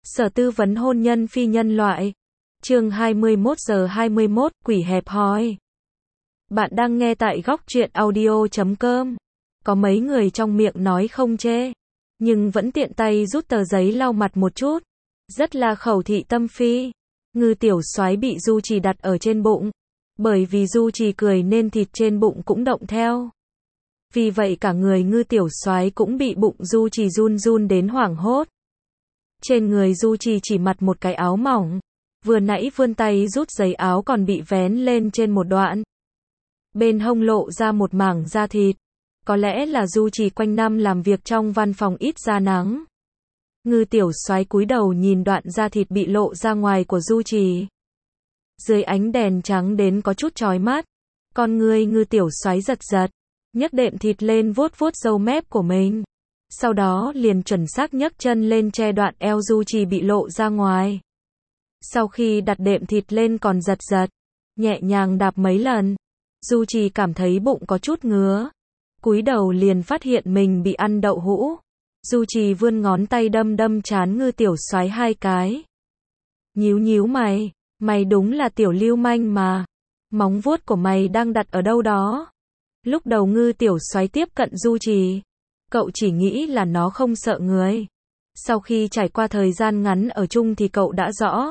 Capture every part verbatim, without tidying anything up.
Sở tư vấn hôn nhân phi nhân loại. Chương hai mươi mốt giờ hai mươi mốt, quỷ hẹp hòi. Bạn đang nghe tại góc truyện audio chấm com. Có mấy người trong miệng nói không chê, nhưng vẫn tiện tay rút tờ giấy lau mặt một chút. Rất là khẩu thị tâm phi. Ngư tiểu soái bị Du Trì đặt ở trên bụng. Bởi vì Du Trì cười nên thịt trên bụng cũng động theo. Vì vậy cả người ngư tiểu soái cũng bị bụng Du Trì run run đến hoảng hốt. Trên người Du Trì chỉ mặc một cái áo mỏng. Vừa nãy vươn tay rút giấy áo còn bị vén lên trên một đoạn. Bên hông lộ ra một mảng da thịt. Có lẽ là Du Trì quanh năm làm việc trong văn phòng ít ra nắng. Ngư tiểu soái cúi đầu nhìn đoạn da thịt bị lộ ra ngoài của Du Trì. Dưới ánh đèn trắng đến có chút chói mắt, con người ngư tiểu soái giật giật, nhấc đệm thịt lên vuốt vuốt râu mép của mình. Sau đó liền chuẩn xác nhấc chân lên che đoạn eo Du Trì bị lộ ra ngoài. Sau khi đặt đệm thịt lên còn giật giật, nhẹ nhàng đạp mấy lần, Du Trì cảm thấy bụng có chút ngứa. Cúi đầu liền phát hiện mình bị ăn đậu hũ. Du Trì vươn ngón tay đâm đâm trán ngư tiểu soái hai cái. Nhíu nhíu mày, mày đúng là tiểu lưu manh mà. Móng vuốt của mày đang đặt ở đâu đó? Lúc đầu ngư tiểu soái tiếp cận Du Trì, cậu chỉ nghĩ là nó không sợ người. Sau khi trải qua thời gian ngắn ở chung thì cậu đã rõ.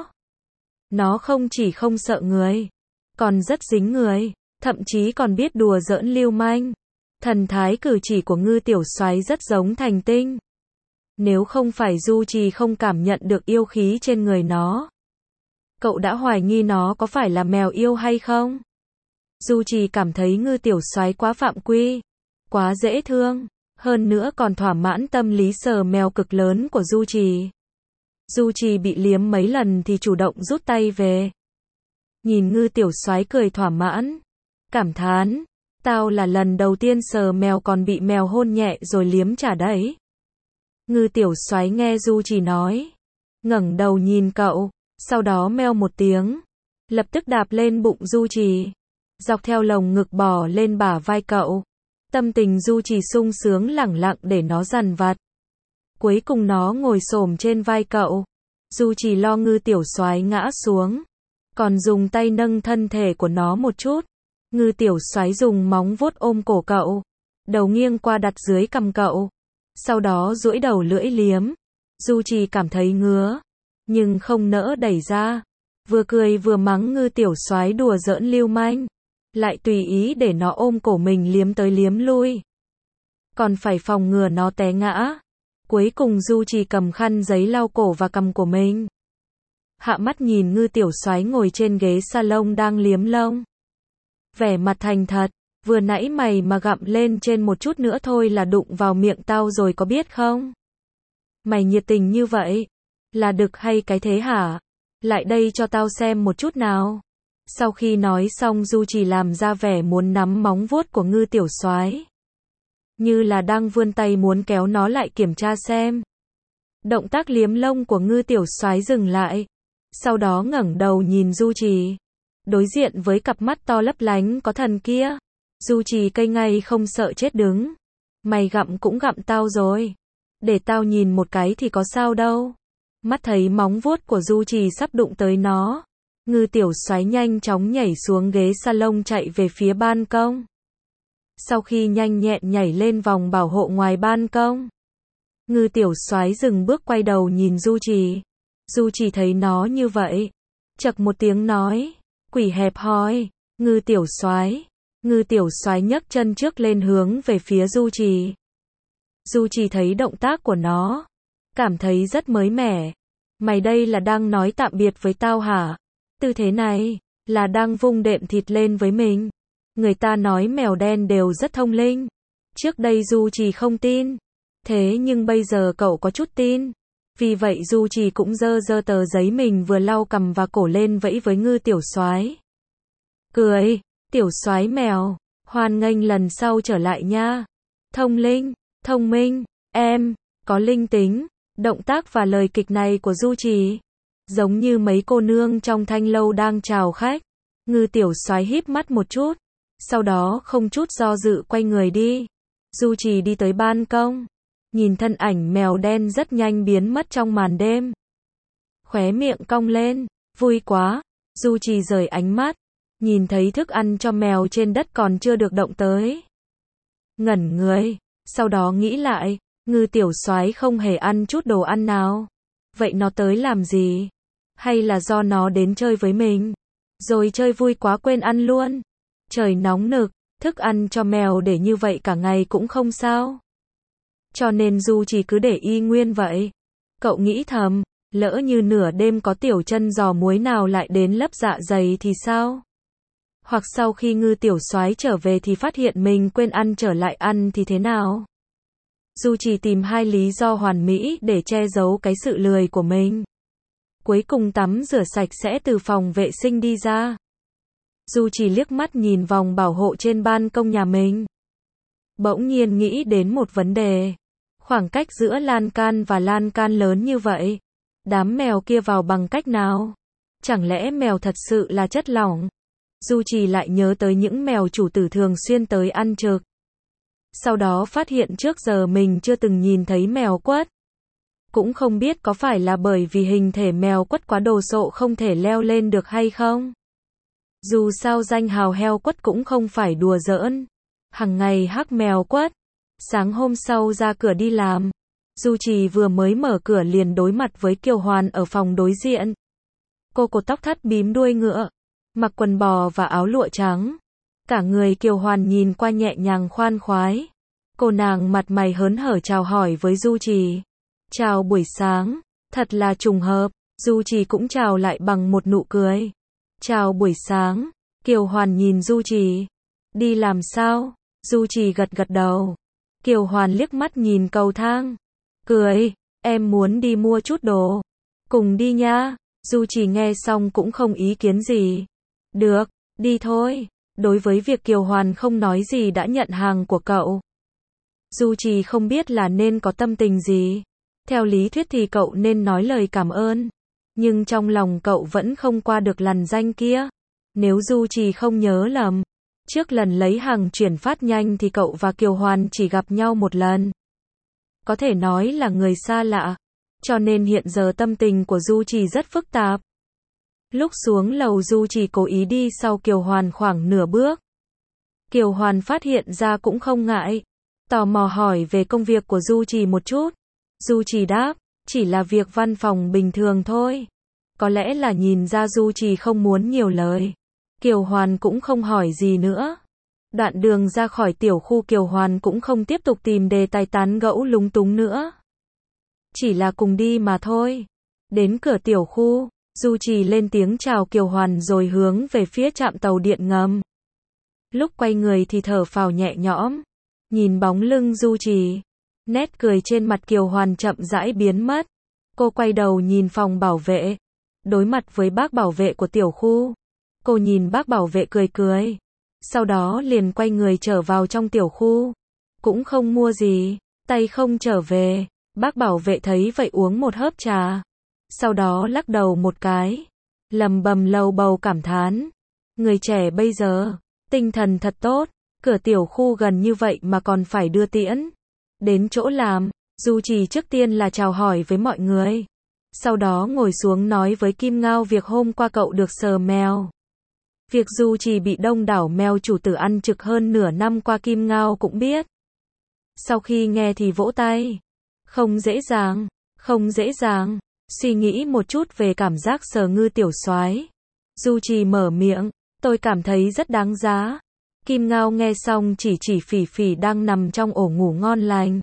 Nó không chỉ không sợ người, còn rất dính người, thậm chí còn biết đùa giỡn lưu manh. Thần thái cử chỉ của ngư tiểu soái rất giống thành tinh. Nếu không phải Du Trì không cảm nhận được yêu khí trên người nó, cậu đã hoài nghi nó có phải là mèo yêu hay không. Du Trì cảm thấy ngư tiểu soái quá phạm quy, quá dễ thương, hơn nữa còn thỏa mãn tâm lý sờ mèo cực lớn của Du Trì. Du Trì bị liếm mấy lần thì chủ động rút tay về. Nhìn ngư tiểu soái cười thỏa mãn, cảm thán, tao là lần đầu tiên sờ mèo còn bị mèo hôn nhẹ rồi liếm trả đấy. Ngư tiểu soái nghe Du Trì nói, ngẩng đầu nhìn cậu, sau đó meo một tiếng, lập tức đạp lên bụng Du Trì, dọc theo lồng ngực bò lên bả vai cậu. Tâm tình Du Trì sung sướng lẳng lặng để nó dằn vặt. Cuối cùng nó ngồi xổm trên vai cậu. Du Trì lo ngư tiểu soái ngã xuống, còn dùng tay nâng thân thể của nó một chút. Ngư tiểu soái dùng móng vuốt ôm cổ cậu, đầu nghiêng qua đặt dưới cằm cậu, sau đó duỗi đầu lưỡi liếm. Du Trì cảm thấy ngứa, nhưng không nỡ đẩy ra, vừa cười vừa mắng ngư tiểu soái đùa giỡn lưu manh, lại tùy ý để nó ôm cổ mình liếm tới liếm lui, còn phải phòng ngừa nó té ngã. Cuối cùng Du Trì cầm khăn giấy lau cổ và cằm của mình. Hạ mắt nhìn ngư tiểu soái ngồi trên ghế salon đang liếm lông, vẻ mặt thành thật, vừa nãy mày mà gặm lên trên một chút nữa thôi là đụng vào miệng tao rồi có biết không? Mày nhiệt tình như vậy, là đực hay cái thế hả? Lại đây cho tao xem một chút nào. Sau khi nói xong Du Trì làm ra vẻ muốn nắm móng vuốt của ngư tiểu soái, như là đang vươn tay muốn kéo nó lại kiểm tra xem. Động tác liếm lông của ngư tiểu soái dừng lại, sau đó ngẩng đầu nhìn Du Trì. Đối diện với cặp mắt to lấp lánh có thần kia, Du Trì cây ngay không sợ chết đứng. Mày gặm cũng gặm tao rồi, để tao nhìn một cái thì có sao đâu. Mắt thấy móng vuốt của Du Trì sắp đụng tới nó, ngư tiểu soái nhanh chóng nhảy xuống ghế salon chạy về phía ban công. Sau khi nhanh nhẹn nhảy lên vòng bảo hộ ngoài ban công, ngư tiểu soái dừng bước quay đầu nhìn Du Trì. Du Trì thấy nó như vậy, chậc một tiếng nói, quỷ hẹp hòi. Ngư tiểu soái. Ngư tiểu soái nhấc chân trước lên hướng về phía Du Trì. Du Trì thấy động tác của nó, cảm thấy rất mới mẻ. Mày đây là đang nói tạm biệt với tao hả? Tư thế này, là đang vung đệm thịt lên với mình. Người ta nói mèo đen đều rất thông linh. Trước đây Du Trì không tin. Thế nhưng bây giờ cậu có chút tin. Vì vậy Du Trì cũng giơ giơ tờ giấy mình vừa lau cằm và cổ lên vẫy với ngư tiểu soái. Cười, tiểu soái mèo, hoan nghênh lần sau trở lại nha. Thông linh, thông minh, em, có linh tính. Động tác và lời kịch này của Du Trì, giống như mấy cô nương trong thanh lâu đang chào khách. Ngư tiểu soái híp mắt một chút, sau đó không chút do dự quay người đi. Du Trì đi tới ban công, nhìn thân ảnh mèo đen rất nhanh biến mất trong màn đêm. Khóe miệng cong lên, vui quá. Du Trì rời ánh mắt, nhìn thấy thức ăn cho mèo trên đất còn chưa được động tới. Ngẩn người, sau đó nghĩ lại, Ngư tiểu soái không hề ăn chút đồ ăn nào. Vậy nó tới làm gì? Hay là do nó đến chơi với mình? Rồi chơi vui quá quên ăn luôn. Trời nóng nực, thức ăn cho mèo để như vậy cả ngày cũng không sao. Cho nên Du Trì cứ để y nguyên vậy. Cậu nghĩ thầm, lỡ như nửa đêm có tiểu chân giò muối nào lại đến lấp dạ dày thì sao? Hoặc sau khi Ngư tiểu soái trở về thì phát hiện mình quên ăn trở lại ăn thì thế nào? Du Trì tìm hai lý do hoàn mỹ để che giấu cái sự lười của mình. Cuối cùng tắm rửa sạch sẽ từ phòng vệ sinh đi ra. Du Trì liếc mắt nhìn vòng bảo hộ trên ban công nhà mình. Bỗng nhiên nghĩ đến một vấn đề. Khoảng cách giữa lan can và lan can lớn như vậy. Đám mèo kia vào bằng cách nào? Chẳng lẽ mèo thật sự là chất lỏng? Du Trì lại nhớ tới những mèo chủ tử thường xuyên tới ăn trực. Sau đó phát hiện trước giờ mình chưa từng nhìn thấy mèo quất. Cũng không biết có phải là bởi vì hình thể mèo quất quá đồ sộ không thể leo lên được hay không. Dù sao danh hào heo quất cũng không phải đùa giỡn. Hằng ngày hắc mèo quất. Sáng hôm sau ra cửa đi làm. Du Trì vừa mới mở cửa liền đối mặt với Kiều Hoàn ở phòng đối diện. Cô cột tóc thắt bím đuôi ngựa, mặc quần bò và áo lụa trắng. Cả người Kiều Hoàn nhìn qua nhẹ nhàng khoan khoái. Cô nàng mặt mày hớn hở chào hỏi với Du Trì. Chào buổi sáng, thật là trùng hợp. Du Trì cũng chào lại bằng một nụ cười. Chào buổi sáng. Kiều Hoàn nhìn Du Trì. Đi làm sao? Du Trì gật gật đầu. Kiều Hoàn liếc mắt nhìn cầu thang. Cười, em muốn đi mua chút đồ. Cùng đi nha. Du Trì nghe xong cũng không ý kiến gì. Được, đi thôi. Đối với việc Kiều Hoàn không nói gì đã nhận hàng của cậu, Du Trì không biết là nên có tâm tình gì. Theo lý thuyết thì cậu nên nói lời cảm ơn. Nhưng trong lòng cậu vẫn không qua được lằn ranh kia. Nếu Du Trì không nhớ lầm, trước lần lấy hàng chuyển phát nhanh thì cậu và Kiều Hoàn chỉ gặp nhau một lần. Có thể nói là người xa lạ. Cho nên hiện giờ tâm tình của Du Trì rất phức tạp. Lúc xuống lầu Du Trì cố ý đi sau Kiều Hoàn khoảng nửa bước. Kiều Hoàn phát hiện ra cũng không ngại. Tò mò hỏi về công việc của Du Trì một chút. Du Trì đáp, chỉ là việc văn phòng bình thường thôi. Có lẽ là nhìn ra Du Trì không muốn nhiều lời. Kiều Hoàn cũng không hỏi gì nữa. Đoạn đường ra khỏi tiểu khu Kiều Hoàn cũng không tiếp tục tìm đề tài tán gẫu lúng túng nữa. Chỉ là cùng đi mà thôi. Đến cửa tiểu khu, Du Trì lên tiếng chào Kiều Hoàn rồi hướng về phía trạm tàu điện ngầm. Lúc quay người thì thở phào nhẹ nhõm. Nhìn bóng lưng Du Trì, nét cười trên mặt Kiều Hoàn chậm rãi biến mất. Cô quay đầu nhìn phòng bảo vệ. Đối mặt với bác bảo vệ của tiểu khu. Cô nhìn bác bảo vệ cười cười. Sau đó liền quay người trở vào trong tiểu khu. Cũng không mua gì, tay không trở về. Bác bảo vệ thấy vậy uống một hớp trà. Sau đó lắc đầu một cái. Lầm bầm lầu bầu cảm thán. Người trẻ bây giờ, tinh thần thật tốt. Cửa tiểu khu gần như vậy mà còn phải đưa tiễn. Đến chỗ làm, Du Trì trước tiên là chào hỏi với mọi người. Sau đó ngồi xuống nói với Kim Ngao việc hôm qua cậu được sờ mèo. Việc Du Trì bị đông đảo mèo chủ tử ăn trực hơn nửa năm qua Kim Ngao cũng biết. Sau khi nghe thì vỗ tay. Không dễ dàng, không dễ dàng. Suy nghĩ một chút về cảm giác sờ Ngư tiểu soái. Du Trì mở miệng, tôi cảm thấy rất đáng giá. Kim Ngao nghe xong chỉ chỉ Phỉ Phỉ đang nằm trong ổ ngủ ngon lành.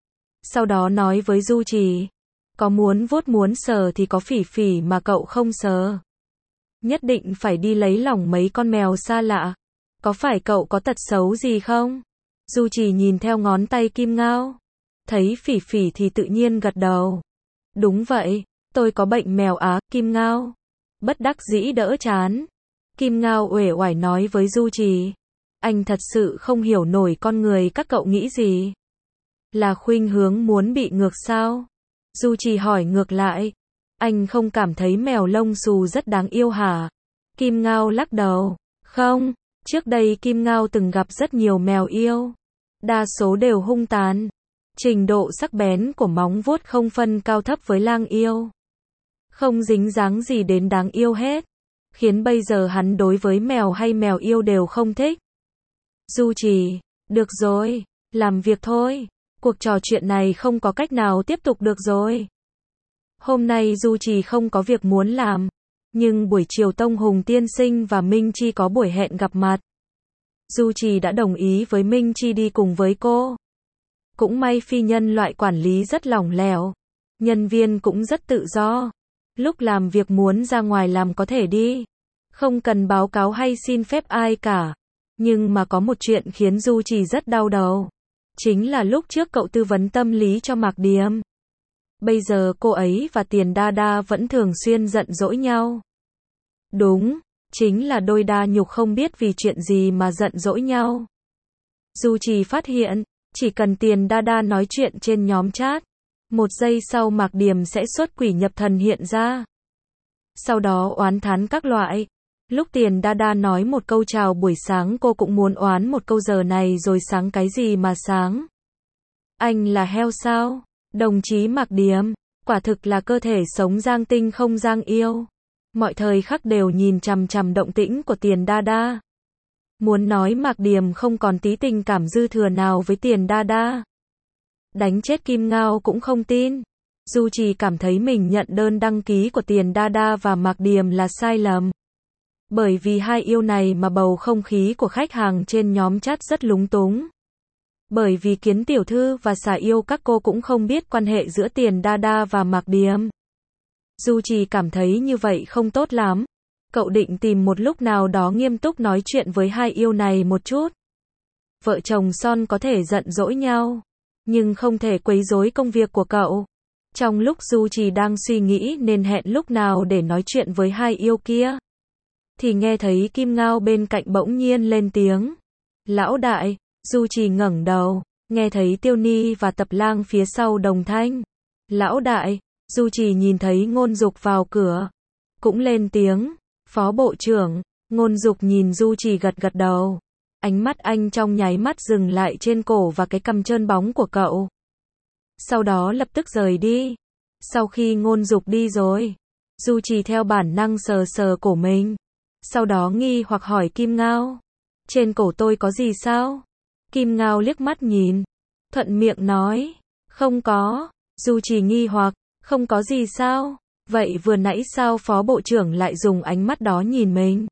Sau đó nói với Du Trì, có muốn vuốt muốn sờ thì có Phỉ Phỉ mà cậu không sờ. Nhất định phải đi lấy lòng mấy con mèo xa lạ. Có phải cậu có tật xấu gì không? Du Trì nhìn theo ngón tay Kim Ngao. Thấy Phỉ Phỉ thì tự nhiên gật đầu. Đúng vậy, tôi có bệnh mèo Á, Kim Ngao. Bất đắc dĩ đỡ chán. Kim Ngao uể oải nói với Du Trì. Anh thật sự không hiểu nổi con người các cậu nghĩ gì. Là khuynh hướng muốn bị ngược sao? Du Trì hỏi ngược lại. Anh không cảm thấy mèo lông xù rất đáng yêu hả? Kim Ngao lắc đầu. Không, trước đây Kim Ngao từng gặp rất nhiều mèo yêu. Đa số đều hung tàn. Trình độ sắc bén của móng vuốt không phân cao thấp với lang yêu. không dính dáng gì đến đáng yêu hết, khiến bây giờ hắn đối với mèo hay mèo yêu đều không thích. Du Trì, được rồi, làm việc thôi, cuộc trò chuyện này không có cách nào tiếp tục được rồi. Hôm nay Du Trì không có việc muốn làm, nhưng buổi chiều Tông Hùng tiên sinh và Minh Chi có buổi hẹn gặp mặt. Du Trì đã đồng ý với Minh Chi đi cùng với cô. Cũng may phi nhân loại quản lý rất lỏng lẻo, nhân viên cũng rất tự do. Lúc làm việc muốn ra ngoài làm có thể đi, không cần báo cáo hay xin phép ai cả. Nhưng mà có một chuyện khiến Du Trì rất đau đầu. Chính là lúc trước cậu tư vấn tâm lý cho Mạc Điềm. Bây giờ cô ấy và Tiền Đa Đa vẫn thường xuyên giận dỗi nhau. Đúng, chính là đôi đa nhục không biết vì chuyện gì mà giận dỗi nhau. Du Trì phát hiện, chỉ cần Tiền Đa Đa nói chuyện trên nhóm chat, một giây sau Mạc Điềm sẽ xuất quỷ nhập thần hiện ra. Sau đó oán thán các loại. Lúc Tiền Đa Đa nói một câu chào buổi sáng cô cũng muốn oán một câu giờ này rồi sáng cái gì mà sáng. Anh là heo sao? Đồng chí Mạc Điềm, quả thực là cơ thể sống giang tinh không giang yêu. Mọi thời khắc đều nhìn chằm chằm động tĩnh của Tiền Đa Đa. Muốn nói Mạc Điềm không còn tí tình cảm dư thừa nào với Tiền Đa Đa. Đánh chết Kim Ngao cũng không tin. Du Trì cảm thấy mình nhận đơn đăng ký của Tiền Đa Đa và Mạc Điềm là sai lầm. Bởi vì hai yêu này mà bầu không khí của khách hàng trên nhóm chat rất lúng túng. Bởi vì Kiến tiểu thư và xà yêu các cô cũng không biết quan hệ giữa Tiền Đa Đa và Mạc Điềm. Du Trì cảm thấy như vậy không tốt lắm. Cậu định tìm một lúc nào đó nghiêm túc nói chuyện với hai yêu này một chút. Vợ chồng son có thể giận dỗi nhau, nhưng không thể quấy rối công việc của cậu. Trong lúc Du Trì đang suy nghĩ nên hẹn lúc nào để nói chuyện với hai yêu kia, thì nghe thấy Kim Ngao bên cạnh bỗng nhiên lên tiếng. Lão đại, Du Trì ngẩng đầu, nghe thấy Tiêu Ni và Tập Lang phía sau đồng thanh. Lão đại, Du Trì nhìn thấy Ngôn Dục vào cửa, cũng lên tiếng. Phó bộ trưởng. Ngôn Dục nhìn Du Trì gật gật đầu. Ánh mắt anh trong nháy mắt dừng lại trên cổ và cái cằm trơn bóng của cậu. Sau đó lập tức rời đi. Sau khi Ngôn Dục đi rồi, Du Trì theo bản năng sờ sờ cổ mình. Sau đó nghi hoặc hỏi Kim Ngao. Trên cổ tôi có gì sao? Kim Ngao liếc mắt nhìn, thuận miệng nói. Không có. Du Trì nghi hoặc. Không có gì sao? Vậy vừa nãy sao phó bộ trưởng lại dùng ánh mắt đó nhìn mình?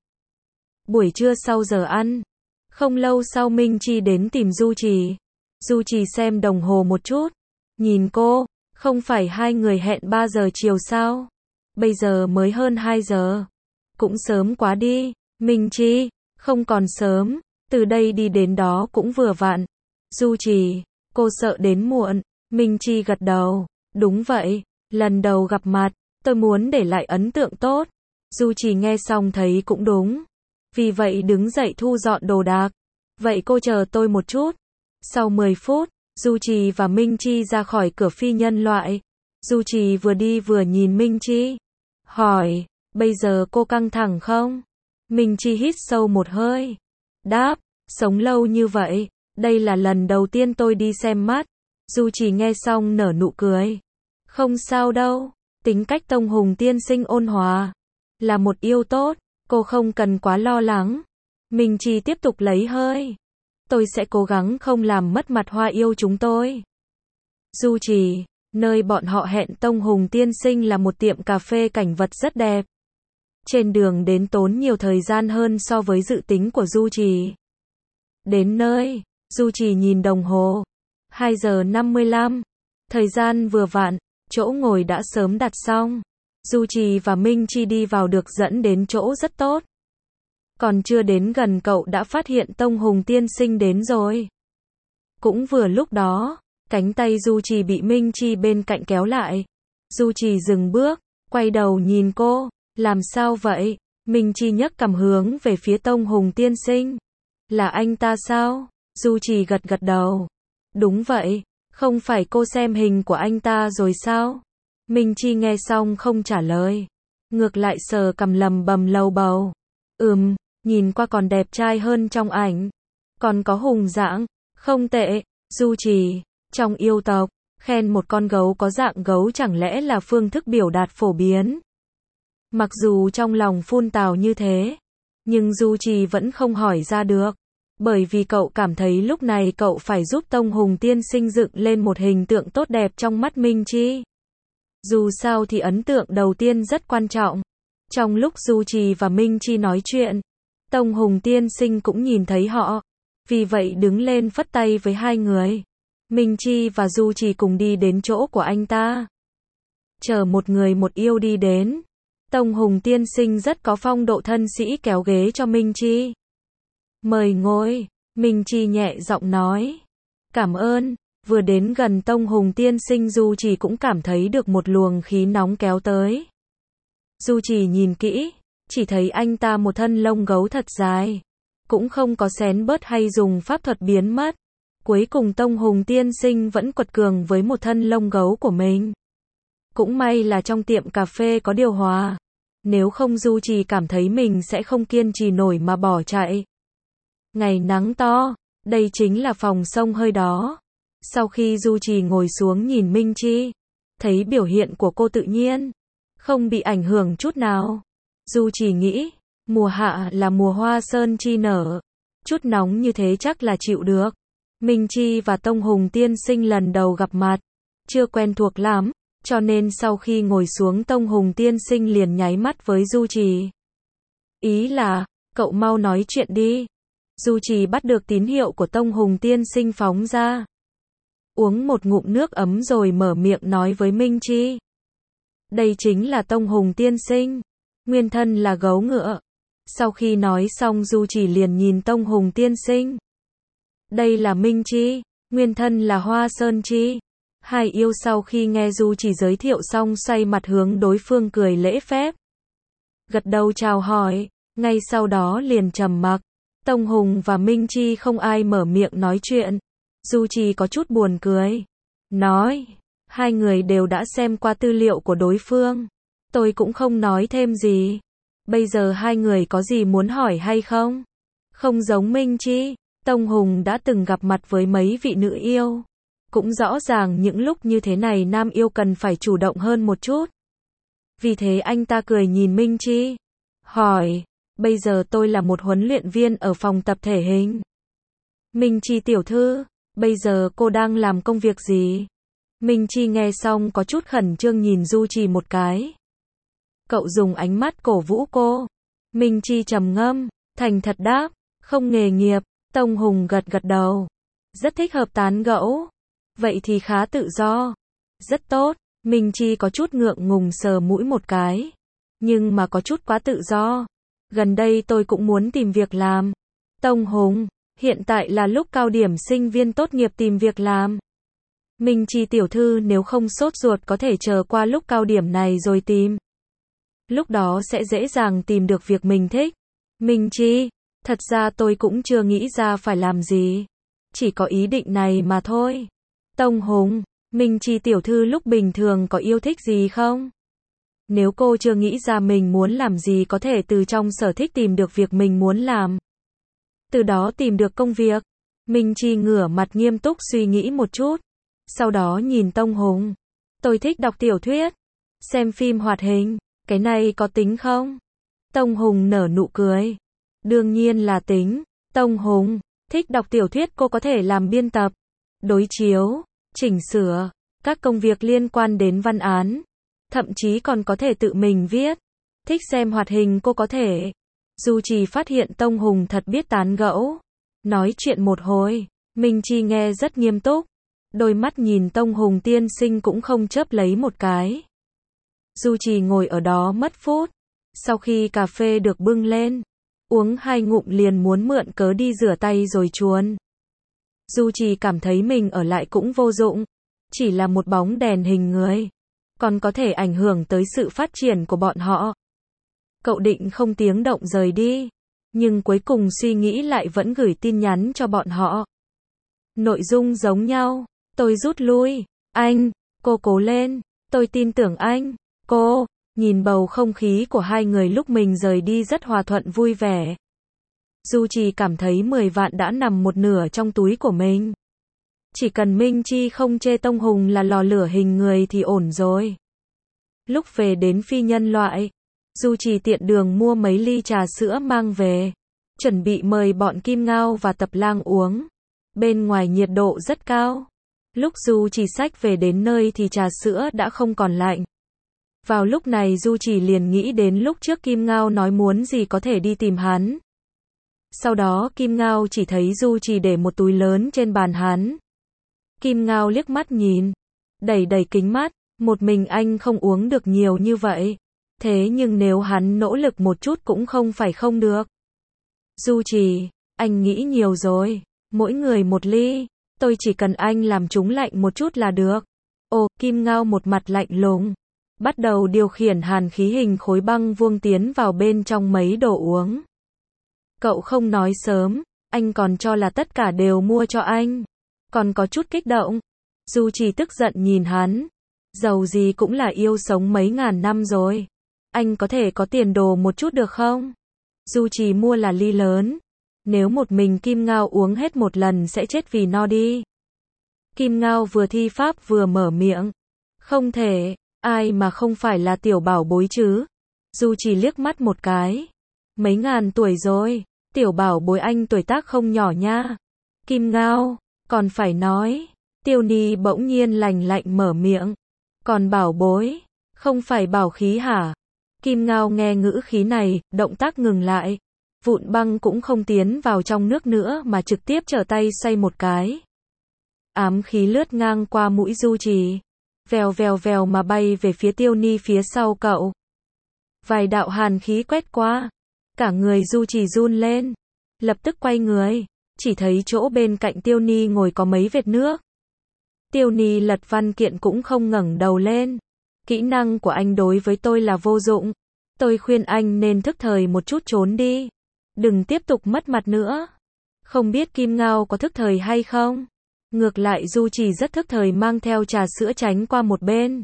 Buổi trưa sau giờ ăn, không lâu sau Minh Chi đến tìm Du Trì. Du Trì xem đồng hồ một chút, nhìn cô, không phải hai người hẹn ba giờ chiều sao? Bây giờ mới hơn hai giờ. Cũng sớm quá đi. Minh Chi, không còn sớm, từ đây đi đến đó cũng vừa vặn. Du Trì, cô sợ đến muộn. Minh Chi gật đầu, đúng vậy, lần đầu gặp mặt, tôi muốn để lại ấn tượng tốt. Du Trì nghe xong thấy cũng đúng. Vì vậy đứng dậy thu dọn đồ đạc. Vậy cô chờ tôi một chút. Sau mười phút, Du Trì và Minh Chi ra khỏi cửa phi nhân loại. Du Trì vừa đi vừa nhìn Minh Chi. Hỏi, bây giờ cô căng thẳng không? Minh Chi hít sâu một hơi. Đáp, sống lâu như vậy, đây là lần đầu tiên tôi đi xem mắt. Du Trì nghe xong nở nụ cười. Không sao đâu, tính cách Tông Hùng tiên sinh ôn hòa, là một yêu tốt, cô không cần quá lo lắng. Minh Chi tiếp tục lấy hơi. Tôi sẽ cố gắng không làm mất mặt hoa yêu chúng tôi. Du Trì, nơi bọn họ hẹn Tông Hùng tiên sinh là một tiệm cà phê cảnh vật rất đẹp. Trên đường đến tốn nhiều thời gian hơn so với dự tính của Du Trì. Đến nơi, Du Trì nhìn đồng hồ. hai giờ năm mươi lăm. Thời gian vừa vặn, chỗ ngồi đã sớm đặt xong. Du Trì và Minh Chi đi vào được dẫn đến chỗ rất tốt. Còn chưa đến gần cậu đã phát hiện Tông Hùng tiên sinh đến rồi. Cũng vừa lúc đó, cánh tay Du Trì bị Minh Chi bên cạnh kéo lại. Du Trì dừng bước, quay đầu nhìn cô. Làm sao vậy? Minh Chi nhấc cằm hướng về phía Tông Hùng tiên sinh. Là anh ta sao? Du Trì gật gật đầu. Đúng vậy, không phải cô xem hình của anh ta rồi sao? Minh Chi nghe xong không trả lời. Ngược lại sờ cằm lầm bầm lầu bầu. Ừm, nhìn qua còn đẹp trai hơn trong ảnh. Còn có hùng dáng, không tệ. Du Trì, trong yêu tộc, khen một con gấu có dạng gấu chẳng lẽ là phương thức biểu đạt phổ biến. Mặc dù trong lòng phun tào như thế, nhưng Du Trì vẫn không hỏi ra được. Bởi vì cậu cảm thấy lúc này cậu phải giúp Tông Hùng tiên sinh dựng lên một hình tượng tốt đẹp trong mắt Minh Chi. Dù sao thì ấn tượng đầu tiên rất quan trọng. Trong lúc Du Trì và Minh Chi nói chuyện, Tông Hùng tiên sinh cũng nhìn thấy họ. Vì vậy đứng lên phất tay với hai người. Minh Chi và Du Trì cùng đi đến chỗ của anh ta. Chờ một người một yêu đi đến. Tông Hùng tiên sinh rất có phong độ thân sĩ kéo ghế cho Minh Chi. Mời ngồi, Minh Chi nhẹ giọng nói. Cảm ơn. Vừa đến gần Tông Hùng tiên sinh, Du Trì cũng cảm thấy được một luồng khí nóng kéo tới. Du Trì nhìn kỹ, chỉ thấy anh ta một thân lông gấu thật dài. Cũng không có xén bớt hay dùng pháp thuật biến mất. Cuối cùng Tông Hùng tiên sinh vẫn quật cường với một thân lông gấu của mình. Cũng may là trong tiệm cà phê có điều hòa. Nếu không Du Trì cảm thấy mình sẽ không kiên trì nổi mà bỏ chạy. Ngày nắng to, đây chính là phòng xông hơi đó. Sau khi Du Trì ngồi xuống nhìn Minh Chi, thấy biểu hiện của cô tự nhiên, không bị ảnh hưởng chút nào. Du Trì nghĩ, mùa hạ là mùa hoa sơn chi nở, chút nóng như thế chắc là chịu được. Minh Chi và Tông Hùng tiên sinh lần đầu gặp mặt, chưa quen thuộc lắm, cho nên sau khi ngồi xuống Tông Hùng tiên sinh liền nháy mắt với Du Trì. Ý là, cậu mau nói chuyện đi. Du Trì bắt được tín hiệu của Tông Hùng tiên sinh phóng ra. Uống một ngụm nước ấm rồi mở miệng nói với Minh Chi. Đây chính là Tông Hùng tiên sinh, nguyên thân là gấu ngựa. Sau khi nói xong Du Trì liền nhìn Tông Hùng tiên sinh. Đây là Minh Chi, nguyên thân là Hoa Sơn Chi. Hai yêu sau khi nghe Du Trì giới thiệu xong xoay mặt hướng đối phương cười lễ phép. Gật đầu chào hỏi, ngay sau đó liền trầm mặc. Tông Hùng và Minh Chi không ai mở miệng nói chuyện. Du Trì có chút buồn cười. Nói, hai người đều đã xem qua tư liệu của đối phương. Tôi cũng không nói thêm gì. Bây giờ hai người có gì muốn hỏi hay không? Không giống Minh Chi, Tông Hùng đã từng gặp mặt với mấy vị nữ yêu. Cũng rõ ràng những lúc như thế này nam yêu cần phải chủ động hơn một chút. Vì thế anh ta cười nhìn Minh Chi. Hỏi, bây giờ tôi là một huấn luyện viên ở phòng tập thể hình. Minh Chi tiểu thư, bây giờ cô đang làm công việc gì? Minh Chi nghe xong có chút khẩn trương nhìn Du Trì một cái. Cậu dùng ánh mắt cổ vũ cô. Minh Chi trầm ngâm, thành thật đáp, không nghề nghiệp. Tông Hùng gật gật đầu. Rất thích hợp tán gẫu. Vậy thì khá tự do. Rất tốt. Minh Chi có chút ngượng ngùng sờ mũi một cái. Nhưng mà có chút quá tự do. Gần đây tôi cũng muốn tìm việc làm. Tông Hùng, hiện tại là lúc cao điểm sinh viên tốt nghiệp tìm việc làm. Minh Chi tiểu thư nếu không sốt ruột có thể chờ qua lúc cao điểm này rồi tìm. Lúc đó sẽ dễ dàng tìm được việc mình thích. Minh Chi, thật ra tôi cũng chưa nghĩ ra phải làm gì. Chỉ có ý định này mà thôi. Tông Hùng, Minh Chi tiểu thư lúc bình thường có yêu thích gì không? Nếu cô chưa nghĩ ra mình muốn làm gì có thể từ trong sở thích tìm được việc mình muốn làm. Từ đó tìm được công việc. Minh Chi ngửa mặt nghiêm túc suy nghĩ một chút. Sau đó nhìn Tông Hùng. Tôi thích đọc tiểu thuyết. Xem phim hoạt hình. Cái này có tính không? Tông Hùng nở nụ cười. Đương nhiên là tính. Tông Hùng, thích đọc tiểu thuyết cô có thể làm biên tập, đối chiếu, chỉnh sửa, các công việc liên quan đến văn án. Thậm chí còn có thể tự mình viết. Thích xem hoạt hình cô có thể. Du Trì phát hiện Tông Hùng thật biết tán gẫu. Nói chuyện một hồi, Minh Chi nghe rất nghiêm túc. Đôi mắt nhìn Tông Hùng tiên sinh cũng không chớp lấy một cái. Du Trì ngồi ở đó mất phút. Sau khi cà phê được bưng lên, uống hai ngụm liền muốn mượn cớ đi rửa tay rồi chuồn. Du Trì cảm thấy mình ở lại cũng vô dụng. Chỉ là một bóng đèn hình người. Còn có thể ảnh hưởng tới sự phát triển của bọn họ. Cậu định không tiếng động rời đi. Nhưng cuối cùng suy nghĩ lại vẫn gửi tin nhắn cho bọn họ. Nội dung giống nhau. Tôi rút lui. Anh, cô cố lên. Tôi tin tưởng anh. Cô, nhìn bầu không khí của hai người lúc mình rời đi rất hòa thuận vui vẻ. Du Trì cảm thấy mười vạn đã nằm một nửa trong túi của mình. Chỉ cần Minh Chi không chê Tông Hùng là lò lửa hình người thì ổn rồi. Lúc về đến phi nhân loại, Du Trì tiện đường mua mấy ly trà sữa mang về, chuẩn bị mời bọn Kim Ngao và Tập Lang uống. Bên ngoài nhiệt độ rất cao. Lúc Du Trì xách về đến nơi thì trà sữa đã không còn lạnh. Vào lúc này Du Trì liền nghĩ đến lúc trước Kim Ngao nói muốn gì có thể đi tìm hắn. Sau đó Kim Ngao chỉ thấy Du Trì để một túi lớn trên bàn hắn. Kim Ngao liếc mắt nhìn, đẩy đẩy kính mắt, một mình anh không uống được nhiều như vậy. Thế nhưng nếu hắn nỗ lực một chút cũng không phải không được. Du Trì, anh nghĩ nhiều rồi, mỗi người một ly, tôi chỉ cần anh làm chúng lạnh một chút là được. Ồ, Kim Ngao một mặt lạnh lùng, bắt đầu điều khiển hàn khí hình khối băng vuông tiến vào bên trong mấy đồ uống. Cậu không nói sớm, anh còn cho là tất cả đều mua cho anh. Còn có chút kích động. Du Trì tức giận nhìn hắn. Dầu gì cũng là yêu sống mấy ngàn năm rồi. Anh có thể có tiền đồ một chút được không? Du Trì mua là ly lớn. Nếu một mình Kim Ngao uống hết một lần sẽ chết vì no đi. Kim Ngao vừa thi pháp vừa mở miệng. Không thể, ai mà không phải là tiểu bảo bối chứ? Du Trì liếc mắt một cái. Mấy ngàn tuổi rồi, tiểu bảo bối anh tuổi tác không nhỏ nha. Kim Ngao, còn phải nói. Tiêu Ni bỗng nhiên lành lạnh mở miệng. Còn bảo bối, không phải bảo khí hả? Kim Ngao nghe ngữ khí này, động tác ngừng lại. Vụn băng cũng không tiến vào trong nước nữa mà trực tiếp trở tay xoay một cái. Ám khí lướt ngang qua mũi Du Trì. Vèo vèo vèo mà bay về phía Tiêu Ni phía sau cậu. Vài đạo hàn khí quét qua. Cả người Du Trì run lên. Lập tức quay người. Chỉ thấy chỗ bên cạnh Tiêu Ni ngồi có mấy vệt nước. Tiêu Ni lật văn kiện cũng không ngẩng đầu lên. Kỹ năng của anh đối với tôi là vô dụng. Tôi khuyên anh nên thức thời một chút trốn đi. Đừng tiếp tục mất mặt nữa. Không biết Kim Ngao có thức thời hay không? Ngược lại Du Trì rất thức thời mang theo trà sữa tránh qua một bên.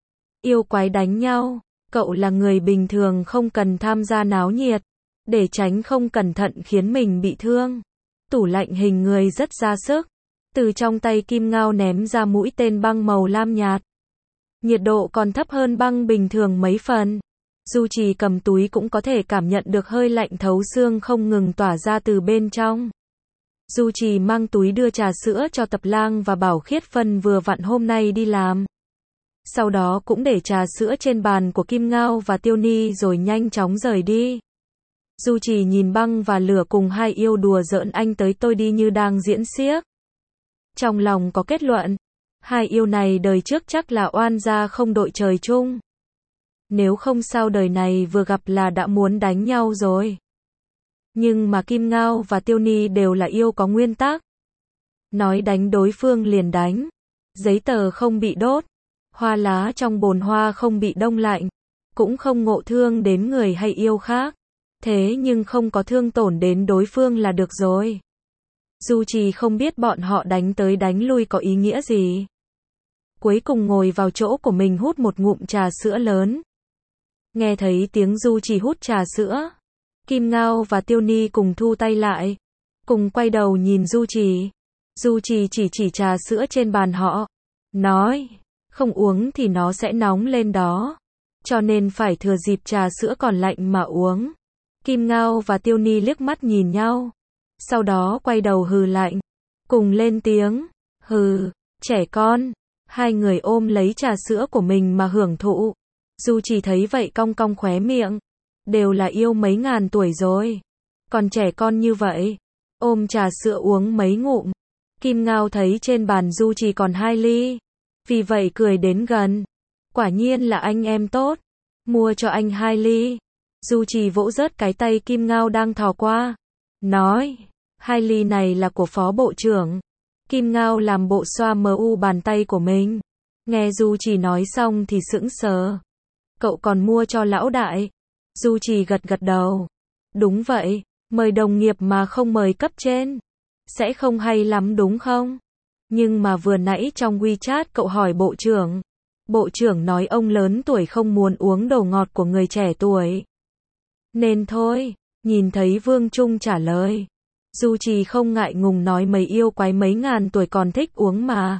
Yêu quái đánh nhau. Cậu là người bình thường không cần tham gia náo nhiệt. Để tránh không cẩn thận khiến mình bị thương. Tủ lạnh hình người rất ra sức. Từ trong tay Kim Ngao ném ra mũi tên băng màu lam nhạt. Nhiệt độ còn thấp hơn băng bình thường mấy phần. Du Trì cầm túi cũng có thể cảm nhận được hơi lạnh thấu xương không ngừng tỏa ra từ bên trong. Du Trì mang túi đưa trà sữa cho Tập Lang và Bảo Khiết Phân vừa vặn hôm nay đi làm. Sau đó cũng để trà sữa trên bàn của Kim Ngao và Tiêu Ni rồi nhanh chóng rời đi. Du Trì nhìn băng và lửa cùng hai yêu đùa giỡn anh tới tôi đi như đang diễn xiếc. Trong lòng có kết luận, hai yêu này đời trước chắc là oan gia không đội trời chung. Nếu không sao đời này vừa gặp là đã muốn đánh nhau rồi. Nhưng mà Kim Ngao và Tiêu Ni đều là yêu có nguyên tắc. Nói đánh đối phương liền đánh. Giấy tờ không bị đốt. Hoa lá trong bồn hoa không bị đông lạnh. Cũng không ngộ thương đến người hay yêu khác. Thế nhưng không có thương tổn đến đối phương là được rồi. Du Trì không biết bọn họ đánh tới đánh lui có ý nghĩa gì. Cuối cùng ngồi vào chỗ của mình hút một ngụm trà sữa lớn. Nghe thấy tiếng Du Trì hút trà sữa. Kim Ngao và Tiêu Ni cùng thu tay lại. Cùng quay đầu nhìn Du Trì. Du Trì chỉ chỉ trà sữa trên bàn họ. Nói, không uống thì nó sẽ nóng lên đó. Cho nên phải thừa dịp trà sữa còn lạnh mà uống. Kim Ngao và Tiêu Ni liếc mắt nhìn nhau. Sau đó quay đầu hừ lạnh. Cùng lên tiếng. Hừ, trẻ con. Hai người ôm lấy trà sữa của mình mà hưởng thụ. Du Trì thấy vậy cong cong khóe miệng. Đều là yêu mấy ngàn tuổi rồi. Còn trẻ con như vậy. Ôm trà sữa uống mấy ngụm. Kim Ngao thấy trên bàn Du Trì còn hai ly. Vì vậy cười đến gần. Quả nhiên là anh em tốt. Mua cho anh hai ly. Du Trì vỗ rớt cái tay Kim Ngao đang thò qua. Nói. Hai ly này là của phó bộ trưởng. Kim Ngao làm bộ xoa mờ u bàn tay của mình. Nghe Du Trì nói xong thì sững sờ. Cậu còn mua cho lão đại. Du Trì gật gật đầu. Đúng vậy, mời đồng nghiệp mà không mời cấp trên. Sẽ không hay lắm đúng không? Nhưng mà vừa nãy trong WeChat cậu hỏi bộ trưởng. Bộ trưởng nói ông lớn tuổi không muốn uống đồ ngọt của người trẻ tuổi. Nên thôi, nhìn thấy Vương Trung trả lời. Du Trì không ngại ngùng nói mấy yêu quái mấy ngàn tuổi còn thích uống mà.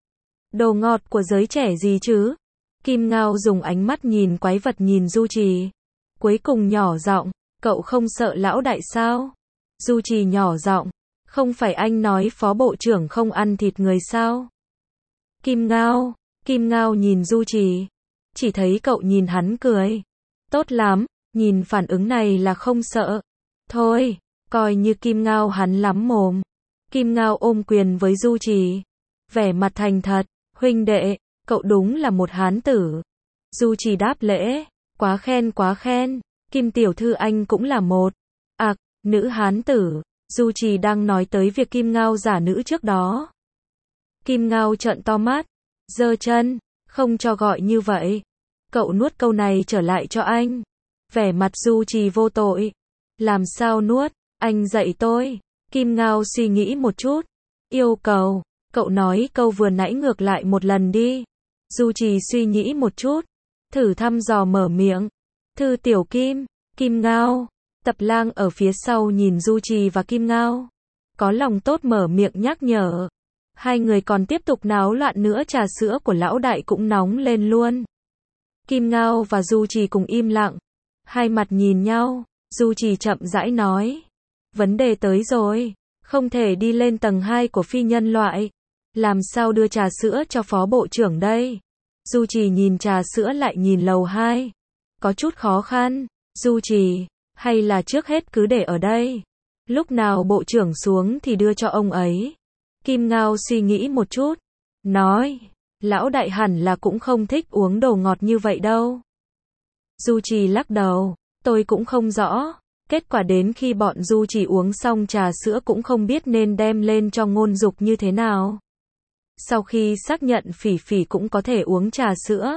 Đồ ngọt của giới trẻ gì chứ? Kim Ngao dùng ánh mắt nhìn quái vật nhìn Du Trì. Cuối cùng nhỏ giọng, cậu không sợ lão đại sao? Du Trì nhỏ giọng, không phải anh nói phó bộ trưởng không ăn thịt người sao? Kim Ngao, Kim Ngao nhìn Du Trì, chỉ thấy cậu nhìn hắn cười. Tốt lắm, nhìn phản ứng này là không sợ. Thôi, coi như Kim Ngao hắn lắm mồm. Kim Ngao ôm quyền với Du Trì, vẻ mặt thành thật, huynh đệ, cậu đúng là một hán tử. Du Trì đáp lễ, quá khen quá khen, Kim tiểu thư anh cũng là một. Ặc, à, nữ hán tử, Du Trì đang nói tới việc Kim Ngao giả nữ trước đó. Kim Ngao trợn to mắt, giơ chân, không cho gọi như vậy. Cậu nuốt câu này trở lại cho anh. Vẻ mặt Du Trì vô tội. Làm sao nuốt, anh dạy tôi. Kim Ngao suy nghĩ một chút, yêu cầu, cậu nói câu vừa nãy ngược lại một lần đi. Du Trì suy nghĩ một chút, thử thăm dò mở miệng. Thư tiểu Kim, Kim Ngao. Tập Lang ở phía sau nhìn Du Trì và Kim Ngao, có lòng tốt mở miệng nhắc nhở. Hai người còn tiếp tục náo loạn nữa, trà sữa của lão đại cũng nóng lên luôn. Kim Ngao và Du Trì cùng im lặng, hai mặt nhìn nhau. Du Trì chậm rãi nói, vấn đề tới rồi, không thể đi lên tầng hai của phi nhân loại. Làm sao đưa trà sữa cho phó bộ trưởng đây? Du Trì nhìn trà sữa lại nhìn lầu hai, có chút khó khăn. Du Trì, hay là trước hết cứ để ở đây, lúc nào bộ trưởng xuống thì đưa cho ông ấy. Kim Ngao suy nghĩ một chút, nói, lão đại hẳn là cũng không thích uống đồ ngọt như vậy đâu. Du Trì lắc đầu, tôi cũng không rõ. Kết quả đến khi bọn Du Trì uống xong trà sữa cũng không biết nên đem lên cho Ngôn Dục như thế nào. Sau khi xác nhận Phỉ Phỉ cũng có thể uống trà sữa,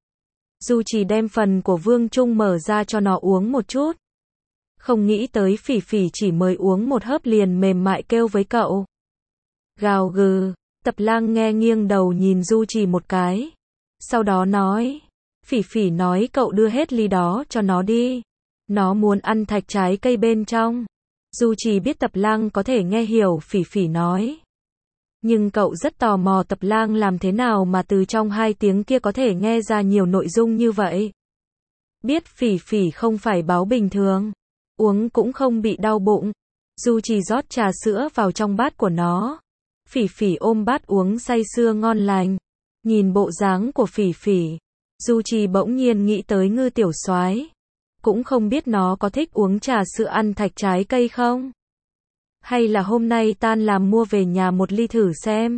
Du Trì đem phần của Vương Trung mở ra cho nó uống một chút. Không nghĩ tới Phỉ Phỉ chỉ mới uống một hớp liền mềm mại kêu với cậu. Gào gừ, Tập Lang nghe nghiêng đầu nhìn Du Trì một cái. Sau đó nói, Phỉ Phỉ nói cậu đưa hết ly đó cho nó đi. Nó muốn ăn thạch trái cây bên trong. Du Trì biết Tập Lang có thể nghe hiểu Phỉ Phỉ nói, nhưng cậu rất tò mò Tập Lang làm thế nào mà từ trong hai tiếng kia có thể nghe ra nhiều nội dung như vậy. Biết Phỉ Phỉ không phải báo bình thường, uống cũng không bị đau bụng. Du Trì rót trà sữa vào trong bát của nó. Phỉ Phỉ ôm bát uống say sưa ngon lành. Nhìn bộ dáng của Phỉ Phỉ, Du Trì bỗng nhiên nghĩ tới Ngư tiểu soái. Cũng không biết nó có thích uống trà sữa ăn thạch trái cây không? Hay là hôm nay tan làm mua về nhà một ly thử xem.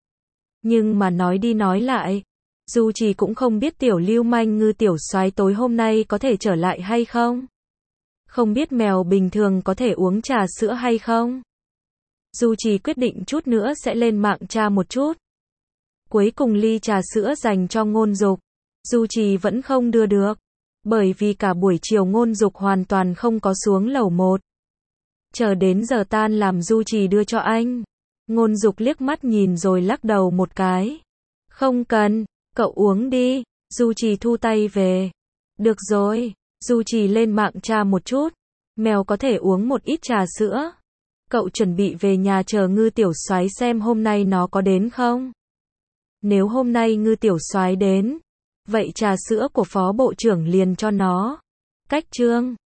Nhưng mà nói đi nói lại, Du Trì cũng không biết tiểu lưu manh Ngư tiểu soái tối hôm nay có thể trở lại hay không. Không biết mèo bình thường có thể uống trà sữa hay không. Du Trì quyết định chút nữa sẽ lên mạng tra một chút. Cuối cùng ly trà sữa dành cho Ngôn Dục, Du Trì vẫn không đưa được, bởi vì cả buổi chiều Ngôn Dục hoàn toàn không có xuống lầu một. Chờ đến giờ tan làm Du Trì đưa cho anh. Ngôn Dục liếc mắt nhìn rồi lắc đầu một cái. Không cần, cậu uống đi. Du Trì thu tay về. Được rồi. Du Trì lên mạng tra một chút. Mèo có thể uống một ít trà sữa. Cậu chuẩn bị về nhà chờ Ngư tiểu soái xem hôm nay nó có đến không. Nếu hôm nay Ngư tiểu soái đến, vậy trà sữa của phó bộ trưởng liền cho nó. Cách chương